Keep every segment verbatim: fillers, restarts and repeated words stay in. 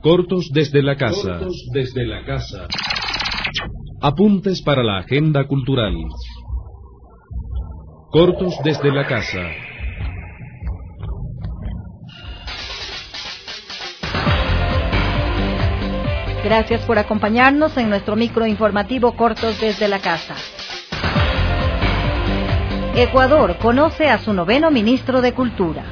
Cortos desde la casa. Cortos desde la casa. Apuntes para la agenda cultural. Cortos desde la casa. Gracias por acompañarnos en nuestro microinformativo Cortos desde la casa. Ecuador conoce a su noveno ministro de Cultura.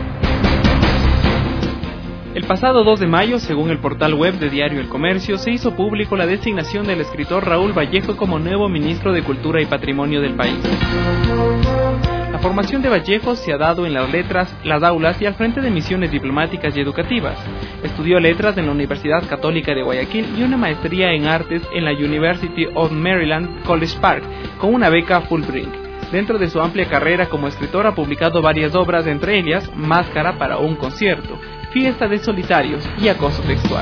El pasado dos de mayo, según el portal web de Diario El Comercio, se hizo público la designación del escritor Raúl Vallejo como nuevo ministro de Cultura y Patrimonio del país. La formación de Vallejo se ha dado en las letras, las aulas y al frente de misiones diplomáticas y educativas. Estudió letras en la Universidad Católica de Guayaquil y una maestría en artes en la University of Maryland College Park, con una beca Fulbright. Dentro de su amplia carrera como escritor ha publicado varias obras, entre ellas Máscara para un concierto, Fiesta de solitarios y Acoso textual.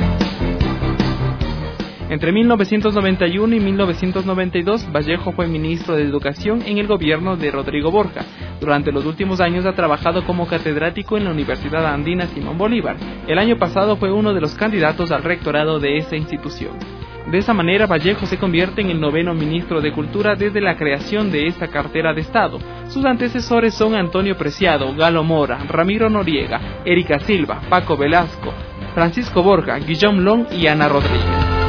Entre mil novecientos noventa y uno y mil novecientos noventa y dos, Vallejo fue ministro de Educación en el gobierno de Rodrigo Borja. Durante los últimos años ha trabajado como catedrático en la Universidad Andina Simón Bolívar. El año pasado fue uno de los candidatos al rectorado de esa institución. De esa manera, Vallejo se convierte en el noveno ministro de Cultura desde la creación de esta cartera de Estado. Sus antecesores son Antonio Preciado, Galo Mora, Ramiro Noriega, Erika Silva, Paco Velasco, Francisco Borja, Guillaume Long y Ana Rodríguez.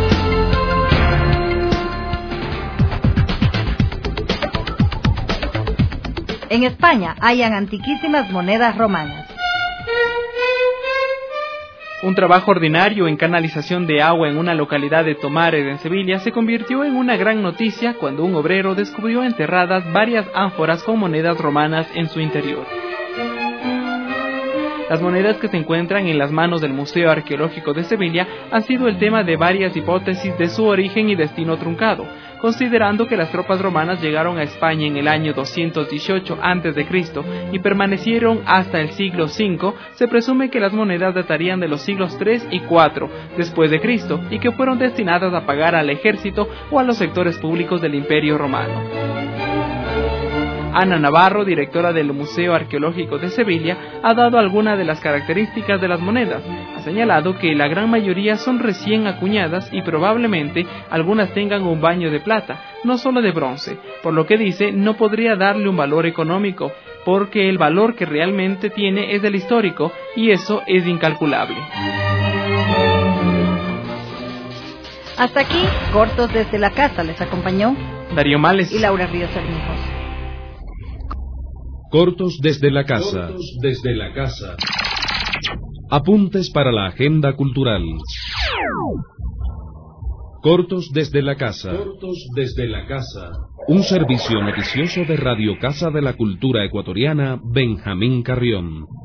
En España hayan antiquísimas monedas romanas. Un trabajo ordinario en canalización de agua en una localidad de Tomares, en Sevilla, se convirtió en una gran noticia cuando un obrero descubrió enterradas varias ánforas con monedas romanas en su interior. Las monedas que se encuentran en las manos del Museo Arqueológico de Sevilla han sido el tema de varias hipótesis de su origen y destino truncado. Considerando que las tropas romanas llegaron a España en el año doscientos dieciocho antes de Cristo y permanecieron hasta el siglo cinco, se presume que las monedas datarían de los siglos tres y cuatro después de Cristo y que fueron destinadas a pagar al ejército o a los sectores públicos del Imperio Romano. Ana Navarro, directora del Museo Arqueológico de Sevilla, ha dado algunas de las características de las monedas. Ha señalado que la gran mayoría son recién acuñadas y probablemente algunas tengan un baño de plata, no solo de bronce, por lo que dice no podría darle un valor económico, porque el valor que realmente tiene es del histórico y eso es incalculable. Hasta aquí, Cortos desde la casa, les acompañó Darío Males y Laura Ríos Armijos. Cortos desde la casa. Cortos desde la casa. Apuntes para la agenda cultural. Cortos desde la casa. Cortos desde la casa. Un servicio noticioso de Radio Casa de la Cultura Ecuatoriana, Benjamín Carrión.